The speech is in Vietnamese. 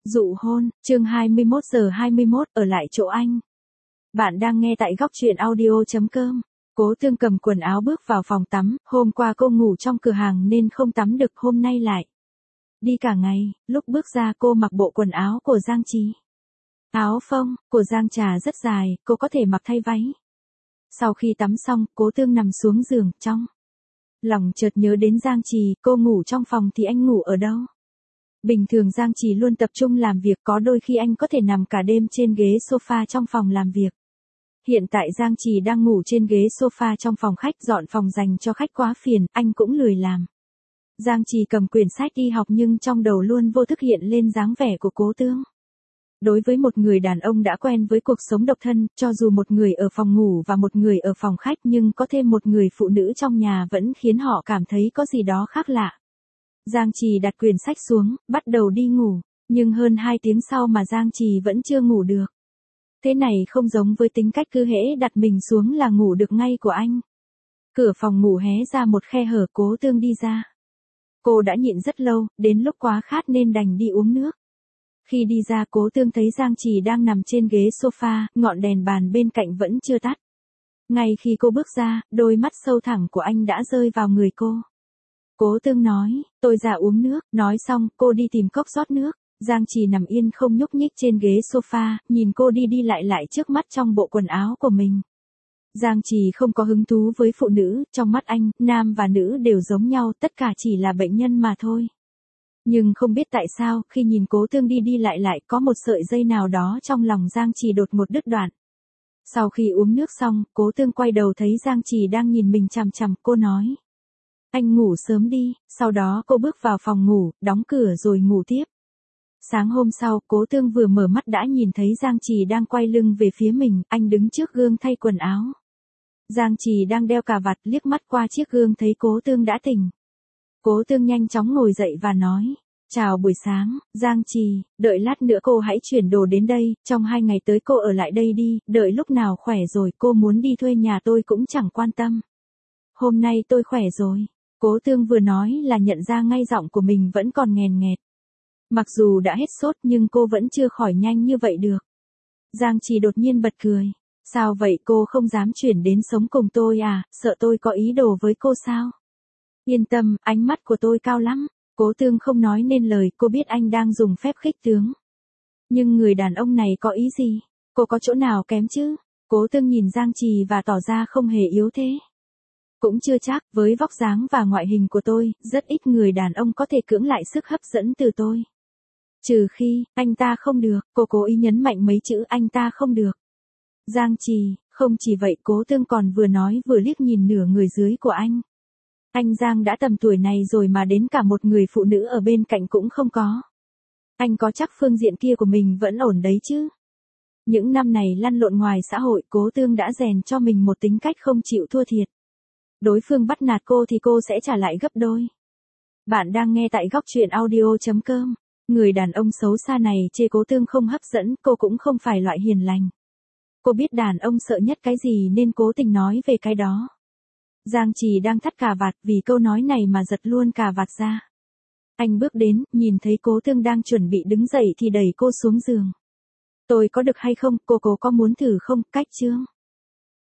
Dụ hôn, chương 21:21, ở lại chỗ anh. Bạn đang nghe tại góc truyện audio.com. Cố Tương cầm quần áo bước vào phòng tắm, hôm qua cô ngủ trong cửa hàng nên không tắm được, hôm nay lại đi cả ngày, lúc bước ra cô mặc bộ quần áo của Giang Trì. Áo phông của Giang Trà rất dài, cô có thể mặc thay váy. Sau khi tắm xong, Cố Tương nằm xuống giường, trong lòng chợt nhớ đến Giang Trì, cô ngủ trong phòng thì anh ngủ ở đâu? Bình thường Giang Trì luôn tập trung làm việc, có đôi khi anh có thể nằm cả đêm trên ghế sofa trong phòng làm việc. Hiện tại Giang Trì đang ngủ trên ghế sofa trong phòng khách, dọn phòng dành cho khách quá phiền, anh cũng lười làm. Giang Trì cầm quyển sách đi học nhưng trong đầu luôn vô thức hiện lên dáng vẻ của Cố Tương. Đối với một người đàn ông đã quen với cuộc sống độc thân, cho dù một người ở phòng ngủ và một người ở phòng khách nhưng có thêm một người phụ nữ trong nhà vẫn khiến họ cảm thấy có gì đó khác lạ. Giang Trì đặt quyển sách xuống, bắt đầu đi ngủ, nhưng hơn 2 tiếng sau mà Giang Trì vẫn chưa ngủ được. Thế này không giống với tính cách cứ hễ đặt mình xuống là ngủ được ngay của anh. Cửa phòng ngủ hé ra một khe hở, Cố Tương đi ra. Cô đã nhịn rất lâu, đến lúc quá khát nên đành đi uống nước. Khi đi ra, Cố Tương thấy Giang Trì đang nằm trên ghế sofa, ngọn đèn bàn bên cạnh vẫn chưa tắt. Ngay khi cô bước ra, đôi mắt sâu thẳm của anh đã rơi vào người cô. Cố Tương nói, tôi ra uống nước, nói xong, cô đi tìm cốc rót nước. Giang Trì nằm yên không nhúc nhích trên ghế sofa, nhìn cô đi đi lại trước mắt trong bộ quần áo của mình. Giang Trì không có hứng thú với phụ nữ, trong mắt anh, nam và nữ đều giống nhau, tất cả chỉ là bệnh nhân mà thôi. Nhưng không biết tại sao, khi nhìn Cố Tương đi đi lại có một sợi dây nào đó trong lòng Giang Trì đột ngột đứt đoạn. Sau khi uống nước xong, Cố Tương quay đầu thấy Giang Trì đang nhìn mình chằm chằm, cô nói. Anh ngủ sớm đi, sau đó cô bước vào phòng ngủ, đóng cửa rồi ngủ tiếp. Sáng hôm sau, Cố Tương vừa mở mắt đã nhìn thấy Giang Trì đang quay lưng về phía mình, anh đứng trước gương thay quần áo. Giang Trì đang đeo cà vạt, liếc mắt qua chiếc gương thấy Cố Tương đã tỉnh. Cố Tương nhanh chóng ngồi dậy và nói, chào buổi sáng, Giang Trì, đợi lát nữa cô hãy chuyển đồ đến đây, trong 2 ngày tới cô ở lại đây đi, đợi lúc nào khỏe rồi cô muốn đi thuê nhà tôi cũng chẳng quan tâm. Hôm nay tôi khỏe rồi. Cố Tương vừa nói là nhận ra ngay giọng của mình vẫn còn nghèn nghẹt. Mặc dù đã hết sốt nhưng cô vẫn chưa khỏi nhanh như vậy được. Giang Trì đột nhiên bật cười. Sao vậy, cô không dám chuyển đến sống cùng tôi à, sợ tôi có ý đồ với cô sao? Yên tâm, ánh mắt của tôi cao lắm. Cố Tương không nói nên lời, cô biết anh đang dùng phép khích tướng. Nhưng người đàn ông này có ý gì? Cô có chỗ nào kém chứ? Cố Tương nhìn Giang Trì và tỏ ra không hề yếu thế. Cũng chưa chắc, với vóc dáng và ngoại hình của tôi, rất ít người đàn ông có thể cưỡng lại sức hấp dẫn từ tôi. Trừ khi, anh ta không được, cô cố ý nhấn mạnh mấy chữ anh ta không được. Giang Trì, không chỉ vậy, Cố Tương còn vừa nói vừa liếc nhìn nửa người dưới của anh. Anh Giang đã tầm tuổi này rồi mà đến cả một người phụ nữ ở bên cạnh cũng không có. Anh có chắc phương diện kia của mình vẫn ổn đấy chứ? Những năm này lăn lộn ngoài xã hội, Cố Tương đã rèn cho mình một tính cách không chịu thua thiệt. Đối phương bắt nạt cô thì cô sẽ trả lại gấp đôi. Bạn đang nghe tại góc truyện audio.com. Người đàn ông xấu xa này chê Cố Tương không hấp dẫn, cô cũng không phải loại hiền lành. Cô biết đàn ông sợ nhất cái gì nên cố tình nói về cái đó. Giang Trì đang thắt cà vạt, vì câu nói này mà giật luôn cà vạt ra. Anh bước đến, nhìn thấy Cố Tương đang chuẩn bị đứng dậy thì đẩy cô xuống giường. Tôi có được hay không, cô có muốn thử không, cách chương.